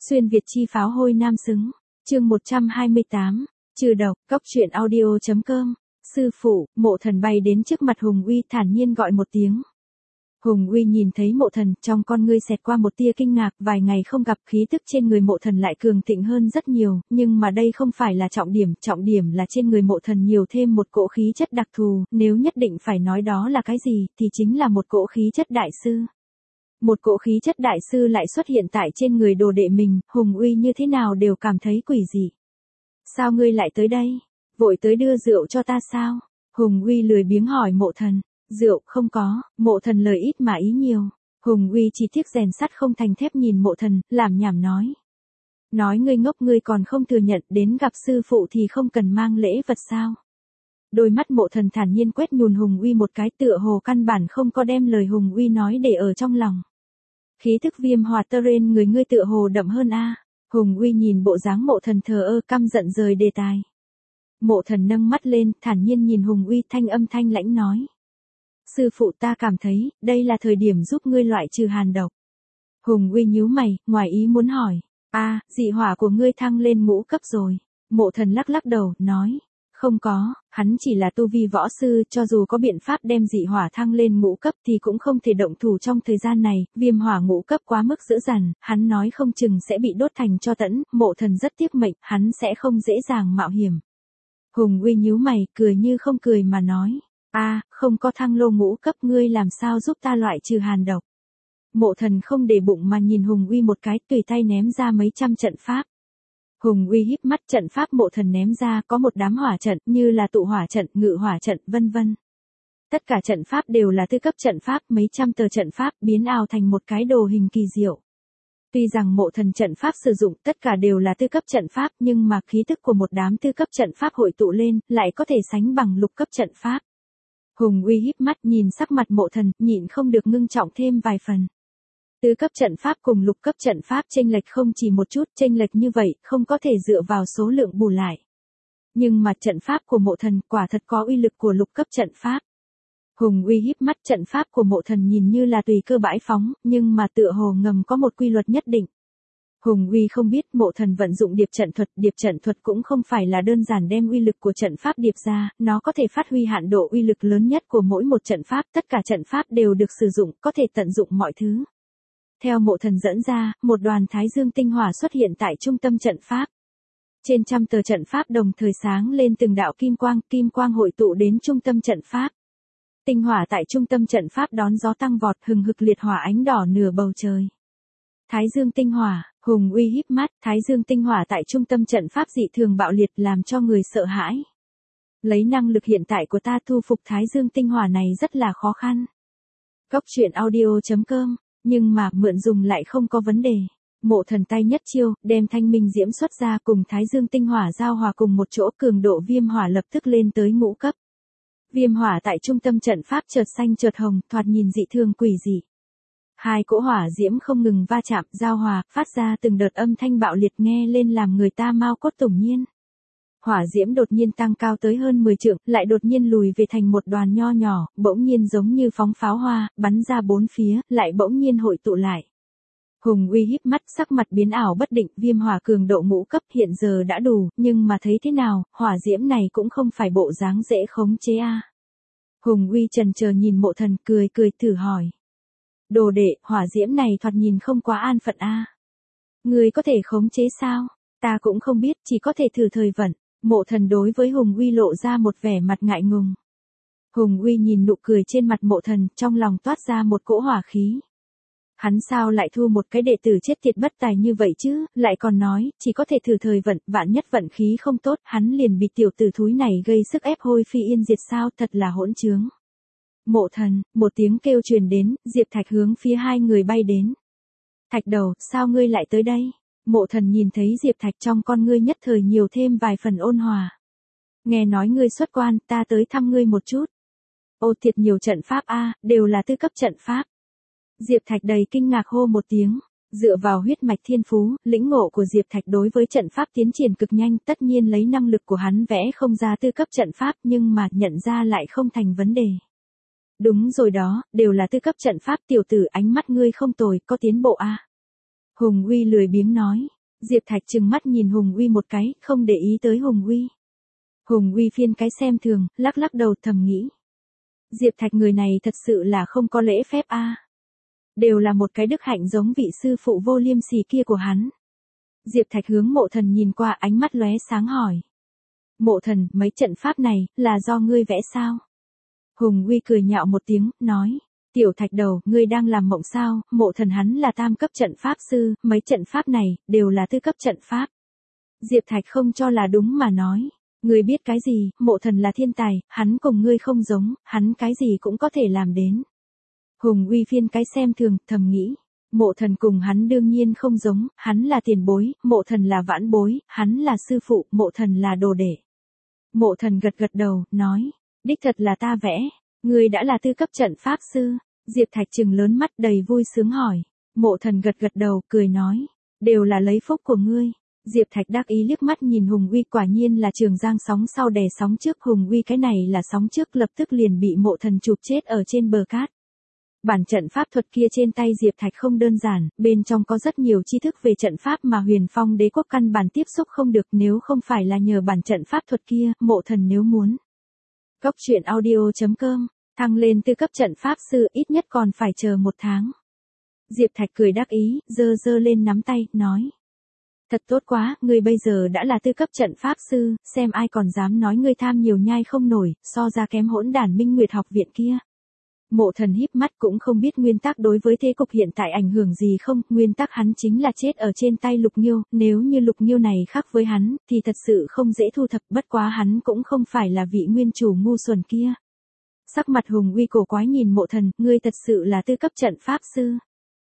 Xuyên Việt chi pháo hôi nam xứng. Chương 128. Trừ độc. Cốc truyện audio.com. Sư phụ, Mộ Thần bay đến trước mặt Hùng Uy thản nhiên gọi một tiếng. Hùng Uy nhìn thấy Mộ Thần, trong con ngươi xẹt qua một tia kinh ngạc, vài ngày không gặp khí tức trên người Mộ Thần lại cường thịnh hơn rất nhiều, nhưng mà đây không phải là trọng điểm là trên người Mộ Thần nhiều thêm một cỗ khí chất đặc thù, nếu nhất định phải nói đó là cái gì, thì chính là một cỗ khí chất đại sư. Một cỗ khí chất đại sư lại xuất hiện tại trên người đồ đệ mình, Hùng Uy như thế nào đều cảm thấy quỷ dị. Sao ngươi lại tới đây? Vội tới đưa rượu cho ta sao? Hùng Uy lười biếng hỏi Mộ Thần. Rượu không có, Mộ Thần lời ít mà ý nhiều. Hùng Uy chỉ tiếc rèn sắt không thành thép nhìn Mộ Thần, làm nhảm nói. Nói ngươi ngốc, ngươi còn không thừa nhận, đến gặp sư phụ thì không cần mang lễ vật sao? Đôi mắt Mộ Thần thản nhiên quét nhùn Hùng Uy một cái, tựa hồ căn bản không có đem lời Hùng Uy nói để ở trong lòng. Khí thức viêm hòa tơ rên người ngươi tựa hồ đậm hơn a. Hùng Uy nhìn bộ dáng Mộ Thần thờ ơ căm giận rời đề tài. Mộ Thần nâng mắt lên, thản nhiên nhìn Hùng Uy, thanh âm thanh lãnh nói. Sư phụ, ta cảm thấy, đây là thời điểm giúp ngươi loại trừ hàn độc. Hùng Uy nhíu mày, ngoài ý muốn hỏi. Dị hỏa của ngươi thăng lên ngũ cấp rồi. Mộ Thần lắc lắc đầu, nói. Không có, hắn chỉ là tu vi võ sư, cho dù có biện pháp đem dị hỏa thăng lên ngũ cấp thì cũng không thể động thủ trong thời gian này, viêm hỏa ngũ cấp quá mức dữ dằn, hắn nói không chừng sẽ bị đốt thành tro tẫn, Mộ Thần rất tiếc mệnh, hắn sẽ không dễ dàng mạo hiểm. Hùng Uy nhíu mày, cười như không cười mà nói. Không có thăng lô ngũ cấp, ngươi làm sao giúp ta loại trừ hàn độc? Mộ Thần không để bụng mà nhìn Hùng Uy một cái, tùy tay ném ra mấy trăm trận pháp. Hùng Uy híp mắt, trận pháp Mộ Thần ném ra có một đám hỏa trận, như là tụ hỏa trận, ngự hỏa trận, vân vân. Tất cả trận pháp đều là tư cấp trận pháp, mấy trăm tờ trận pháp biến ảo thành một cái đồ hình kỳ diệu. Tuy rằng Mộ Thần trận pháp sử dụng tất cả đều là tư cấp trận pháp, nhưng mà khí tức của một đám tư cấp trận pháp hội tụ lên, lại có thể sánh bằng lục cấp trận pháp. Hùng Uy híp mắt nhìn sắc mặt Mộ Thần, nhịn không được ngưng trọng thêm vài phần. Tứ cấp trận pháp cùng lục cấp trận pháp chênh lệch không chỉ một chút, chênh lệch như vậy không có thể dựa vào số lượng bù lại. Nhưng mà trận pháp của Mộ Thần quả thật có uy lực của lục cấp trận pháp. Hùng Uy híp mắt, trận pháp của Mộ Thần nhìn như là tùy cơ bãi phóng, nhưng mà tựa hồ ngầm có một quy luật nhất định. Hùng Uy không biết Mộ Thần vận dụng điệp trận thuật cũng không phải là đơn giản đem uy lực của trận pháp điệp ra, nó có thể phát huy hạn độ uy lực lớn nhất của mỗi một trận pháp, tất cả trận pháp đều được sử dụng, có thể tận dụng mọi thứ. Theo Mộ Thần dẫn ra, một đoàn thái dương tinh hỏa xuất hiện tại trung tâm trận pháp. Trên trăm tờ trận pháp đồng thời sáng lên từng đạo kim quang hội tụ đến trung tâm trận pháp. Tinh hỏa tại trung tâm trận pháp đón gió tăng vọt, hừng hực liệt hỏa ánh đỏ nửa bầu trời. Thái dương tinh hỏa, Hùng Uy híp mắt, thái dương tinh hỏa tại trung tâm trận pháp dị thường bạo liệt làm cho người sợ hãi. Lấy năng lực hiện tại của ta thu phục thái dương tinh hỏa này rất là khó khăn. Cốc truyện audio.com, nhưng mà mượn dùng lại không có vấn đề. Mộ Thần tay nhất chiêu, đem thanh minh diễm xuất ra cùng thái dương tinh hỏa giao hòa cùng một chỗ, cường độ viêm hỏa lập tức lên tới ngũ cấp. Viêm hỏa tại trung tâm trận pháp chợt xanh chợt hồng, thoạt nhìn dị thường quỷ dị. Hai cỗ hỏa diễm không ngừng va chạm, giao hòa, phát ra từng đợt âm thanh bạo liệt nghe lên làm người ta mao cốt tủng nhiên. Hỏa diễm đột nhiên tăng cao tới hơn 10 trượng, lại đột nhiên lùi về thành một đoàn nho nhỏ, bỗng nhiên giống như phóng pháo hoa, bắn ra bốn phía, lại bỗng nhiên hội tụ lại. Hùng Uy híp mắt, sắc mặt biến ảo bất định, viêm hỏa cường độ ngũ cấp hiện giờ đã đủ, nhưng mà thấy thế nào, hỏa diễm này cũng không phải bộ dáng dễ khống chế a. Hùng Uy chần chờ nhìn Mộ Thần, cười thử hỏi. Đồ đệ, hỏa diễm này thoạt nhìn không quá an phận a. Ngươi có thể khống chế sao? Ta cũng không biết, chỉ có thể thử thời vận. Mộ Thần đối với Hùng Uy lộ ra một vẻ mặt ngại ngùng. Hùng Uy nhìn nụ cười trên mặt Mộ Thần, trong lòng toát ra một cỗ hỏa khí. Hắn sao lại thu một cái đệ tử chết tiệt bất tài như vậy chứ, lại còn nói, chỉ có thể thử thời vận, vạn nhất vận khí không tốt, hắn liền bị tiểu tử thúi này gây sức ép hôi phi yên diệt sao, thật là hỗn trướng. Mộ Thần, một tiếng kêu truyền đến, Diệp Thạch hướng phía hai người bay đến. Thạch đầu, sao ngươi lại tới đây? Mộ Thần nhìn thấy Diệp Thạch trong con ngươi nhất thời nhiều thêm vài phần ôn hòa. Nghe nói ngươi xuất quan, ta tới thăm ngươi một chút. Ô thiệt nhiều trận pháp đều là tư cấp trận pháp. Diệp Thạch đầy kinh ngạc hô một tiếng. Dựa vào huyết mạch thiên phú, lĩnh ngộ của Diệp Thạch đối với trận pháp tiến triển cực nhanh, tất nhiên lấy năng lực của hắn vẽ không ra tư cấp trận pháp, nhưng mà nhận ra lại không thành vấn đề. Đúng rồi đó, đều là tư cấp trận pháp, tiểu tử, ánh mắt ngươi không tồi, có tiến bộ a. Hùng Uy lười biếng nói. Diệp Thạch trừng mắt nhìn Hùng Uy một cái, không để ý tới Hùng Uy. Hùng Uy phiên cái xem thường, lắc lắc đầu thầm nghĩ. Diệp Thạch người này thật sự là không có lễ phép a. Đều là một cái đức hạnh giống vị sư phụ vô liêm sỉ kia của hắn. Diệp Thạch hướng Mộ Thần nhìn qua, ánh mắt lóe sáng hỏi. Mộ Thần, mấy trận pháp này, là do ngươi vẽ sao? Hùng Uy cười nhạo một tiếng, nói. Tiểu Thạch đầu, ngươi đang làm mộng sao? Mộ Thần hắn là tam cấp trận pháp sư, mấy trận pháp này, đều là tư cấp trận pháp. Diệp Thạch không cho là đúng mà nói. Ngươi biết cái gì, Mộ Thần là thiên tài, hắn cùng ngươi không giống, hắn cái gì cũng có thể làm đến. Hùng Uy phiên cái xem thường, thầm nghĩ. Mộ Thần cùng hắn đương nhiên không giống, hắn là tiền bối, Mộ Thần là vãn bối, hắn là sư phụ, Mộ Thần là đồ đệ. Mộ Thần gật gật đầu, nói. Đích thật là ta vẽ. Ngươi đã là tư cấp trận pháp sư. Diệp Thạch trừng lớn mắt đầy vui sướng hỏi. Mộ Thần gật gật đầu, cười nói. Đều là lấy phúc của ngươi. Diệp Thạch đắc ý liếc mắt nhìn Hùng Uy, quả nhiên là Trường Giang sóng sau đè sóng trước. Hùng Uy cái này là sóng trước, lập tức liền bị Mộ Thần chụp chết ở trên bờ cát. Bản trận pháp thuật kia trên tay Diệp Thạch không đơn giản, bên trong có rất nhiều tri thức về trận pháp mà Huyền Phong Đế quốc căn bản tiếp xúc không được, nếu không phải là nhờ bản trận pháp thuật kia, Mộ Thần nếu muốn. Cốc truyện audio.com, thăng lên tư cấp trận pháp sư ít nhất còn phải chờ 1 tháng. Diệp Thạch cười đắc ý, giơ lên nắm tay, nói. Thật tốt quá, ngươi bây giờ đã là tư cấp trận pháp sư, xem ai còn dám nói ngươi tham nhiều nhai không nổi, so ra kém hỗn đản Minh Nguyệt học viện kia. Mộ Thần híp mắt, cũng không biết nguyên tắc đối với thế cục hiện tại ảnh hưởng gì không, nguyên tắc hắn chính là chết ở trên tay Lục Nghiêu, nếu như Lục Nghiêu này khác với hắn, thì thật sự không dễ thu thập, bất quá hắn cũng không phải là vị nguyên chủ ngu xuẩn kia. Sắc mặt Hùng Uy cổ quái nhìn Mộ Thần, ngươi thật sự là tư cấp trận pháp sư.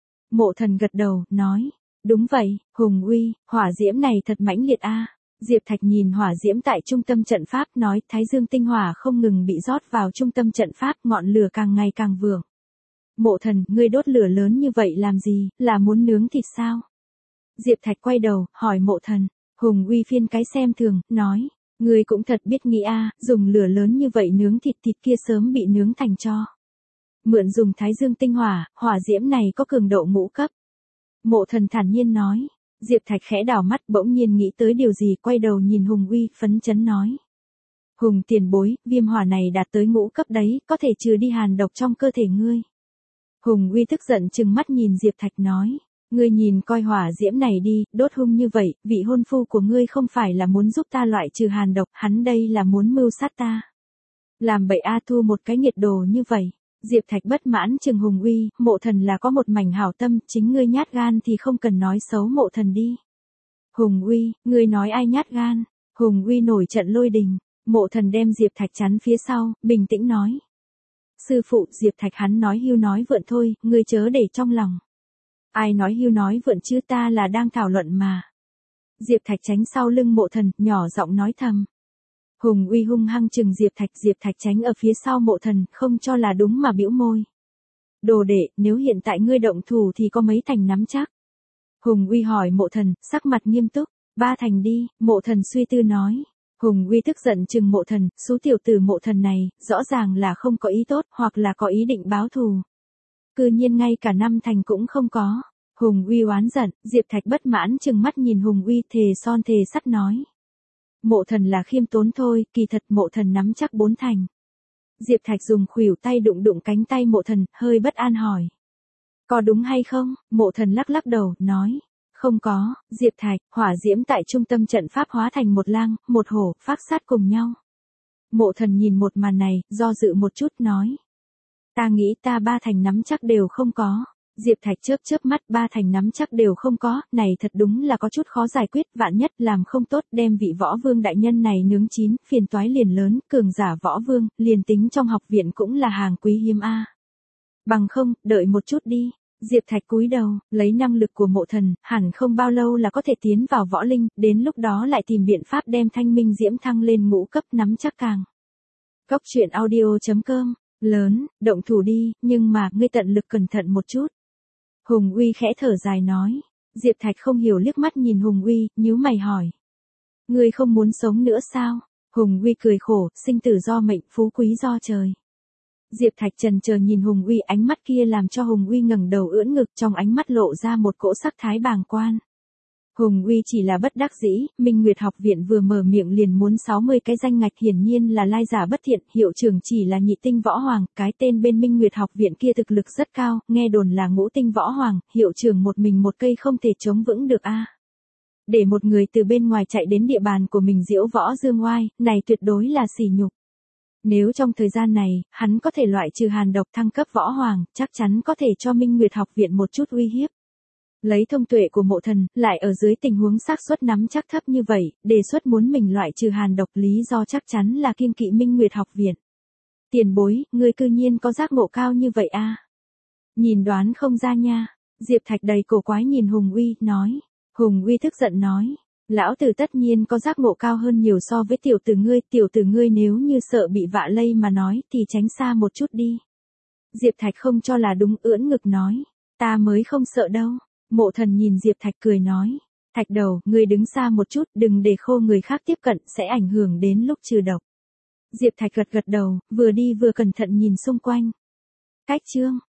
Mộ Thần gật đầu, nói, đúng vậy, Hùng Uy, hỏa diễm này thật mãnh liệt a. Diệp Thạch nhìn hỏa diễm tại trung tâm trận pháp, nói, Thái Dương tinh hỏa không ngừng bị rót vào trung tâm trận pháp, ngọn lửa càng ngày càng vượng. Mộ Thần, ngươi đốt lửa lớn như vậy làm gì, là muốn nướng thịt sao? Diệp Thạch quay đầu, hỏi Mộ Thần. Hùng Uy phiên cái xem thường, nói, ngươi cũng thật biết nghĩ a, dùng lửa lớn như vậy nướng thịt, thịt kia sớm bị nướng thành tro. Mượn dùng Thái Dương tinh hỏa, hỏa diễm này có cường độ ngũ cấp. Mộ Thần thản nhiên nói. Diệp Thạch khẽ đảo mắt, bỗng nhiên nghĩ tới điều gì, quay đầu nhìn Hùng Uy, phấn chấn nói. Hùng tiền bối, viêm hỏa này đạt tới ngũ cấp đấy, có thể trừ đi hàn độc trong cơ thể ngươi. Hùng Uy tức giận trừng mắt nhìn Diệp Thạch nói. Ngươi nhìn coi hỏa diễm này đi, đốt hung như vậy, vị hôn phu của ngươi không phải là muốn giúp ta loại trừ hàn độc, hắn đây là muốn mưu sát ta. Làm bậy a, thu một cái nhiệt đồ như vậy. Diệp Thạch bất mãn chừng Hùng Uy, Mộ Thần là có một mảnh hảo tâm, chính ngươi nhát gan thì không cần nói xấu Mộ Thần đi. Hùng Uy, ngươi nói ai nhát gan? Hùng Uy nổi trận lôi đình. Mộ Thần đem Diệp Thạch chắn phía sau, bình tĩnh nói. Sư phụ, Diệp Thạch hắn nói hưu nói vượn thôi, ngươi chớ để trong lòng. Ai nói hưu nói vượn chứ, ta là đang thảo luận mà. Diệp Thạch tránh sau lưng Mộ Thần, nhỏ giọng nói thầm. Hùng Uy hung hăng chừng Diệp Thạch tránh ở phía sau Mộ Thần, không cho là đúng mà bĩu môi. Đồ đệ, nếu hiện tại ngươi động thủ thì có mấy thành nắm chắc? Hùng Uy hỏi Mộ Thần, sắc mặt nghiêm túc. 3 thành đi, Mộ Thần suy tư nói. Hùng Uy tức giận chừng Mộ Thần, số tiểu tử Mộ Thần này, rõ ràng là không có ý tốt, hoặc là có ý định báo thù. Cư nhiên ngay cả 5 thành cũng không có. Hùng Uy oán giận, Diệp Thạch bất mãn chừng mắt nhìn Hùng Uy, thề son thề sắt nói. Mộ Thần là khiêm tốn thôi, kỳ thật Mộ Thần nắm chắc 4 thành. Diệp Thạch dùng khuỷu tay đụng cánh tay Mộ Thần, hơi bất an hỏi. Có đúng hay không? Mộ Thần lắc lắc đầu, nói. Không có. Diệp Thạch, hỏa diễm tại trung tâm trận pháp hóa thành một lang, một hổ, phác sát cùng nhau. Mộ Thần nhìn một màn này, do dự một chút nói. Ta nghĩ ta 3 thành nắm chắc đều không có. Diệp Thạch chớp mắt, 3 thành nắm chắc đều không có, này thật đúng là có chút khó giải quyết, vạn nhất làm không tốt, đem vị võ vương đại nhân này nướng chín, phiền toái liền lớn, cường giả võ vương, liền tính trong học viện cũng là hàng quý hiếm a. Bằng không, đợi một chút đi. Diệp Thạch cúi đầu, lấy năng lực của Mộ Thần, hẳn không bao lâu là có thể tiến vào võ linh, đến lúc đó lại tìm biện pháp đem thanh minh diễm thăng lên ngũ cấp, nắm chắc càng. Cốc truyện audio.com, lớn, động thủ đi, nhưng mà, ngươi tận lực cẩn thận một chút. Hùng Uy khẽ thở dài nói. Diệp Thạch không hiểu liếc mắt nhìn Hùng Uy, nhíu mày hỏi. Ngươi không muốn sống nữa sao? Hùng Uy cười khổ, sinh tử do mệnh, phú quý do trời. Diệp Thạch chần chờ nhìn Hùng Uy, ánh mắt kia làm cho Hùng Uy ngẩng đầu ưỡn ngực, trong ánh mắt lộ ra một cỗ sắc thái bàng quan. Hùng Uy chỉ là bất đắc dĩ, Minh Nguyệt học viện vừa mở miệng liền muốn 60 cái danh ngạch, hiển nhiên là lai giả bất thiện, hiệu trưởng chỉ là nhị tinh võ hoàng, cái tên bên Minh Nguyệt học viện kia thực lực rất cao, nghe đồn là ngũ tinh võ hoàng, hiệu trưởng một mình một cây không thể chống vững được a. Để một người từ bên ngoài chạy đến địa bàn của mình diễu võ dương oai, này tuyệt đối là sỉ nhục. Nếu trong thời gian này, hắn có thể loại trừ hàn độc thăng cấp võ hoàng, chắc chắn có thể cho Minh Nguyệt học viện một chút uy hiếp. Lấy thông tuệ của Mộ Thần, lại ở dưới tình huống xác suất nắm chắc thấp như vậy, đề xuất muốn mình loại trừ hàn độc, lý do chắc chắn là kiêng kỵ Minh Nguyệt học viện. Tiền bối, ngươi cư nhiên có giác ngộ cao như vậy a? Nhìn đoán không ra nha. Diệp Thạch đầy cổ quái nhìn Hùng Uy, nói. Hùng Uy tức giận nói. Lão tử tất nhiên có giác ngộ cao hơn nhiều so với tiểu tử ngươi nếu như sợ bị vạ lây mà nói thì tránh xa một chút đi. Diệp Thạch không cho là đúng, ưỡn ngực nói. Ta mới không sợ đâu. Mộ Thần nhìn Diệp Thạch cười nói. Thạch đầu, ngươi đứng xa một chút, đừng để khô người khác tiếp cận, sẽ ảnh hưởng đến lúc trừ độc. Diệp Thạch gật gật đầu, vừa đi vừa cẩn thận nhìn xung quanh. Cách chương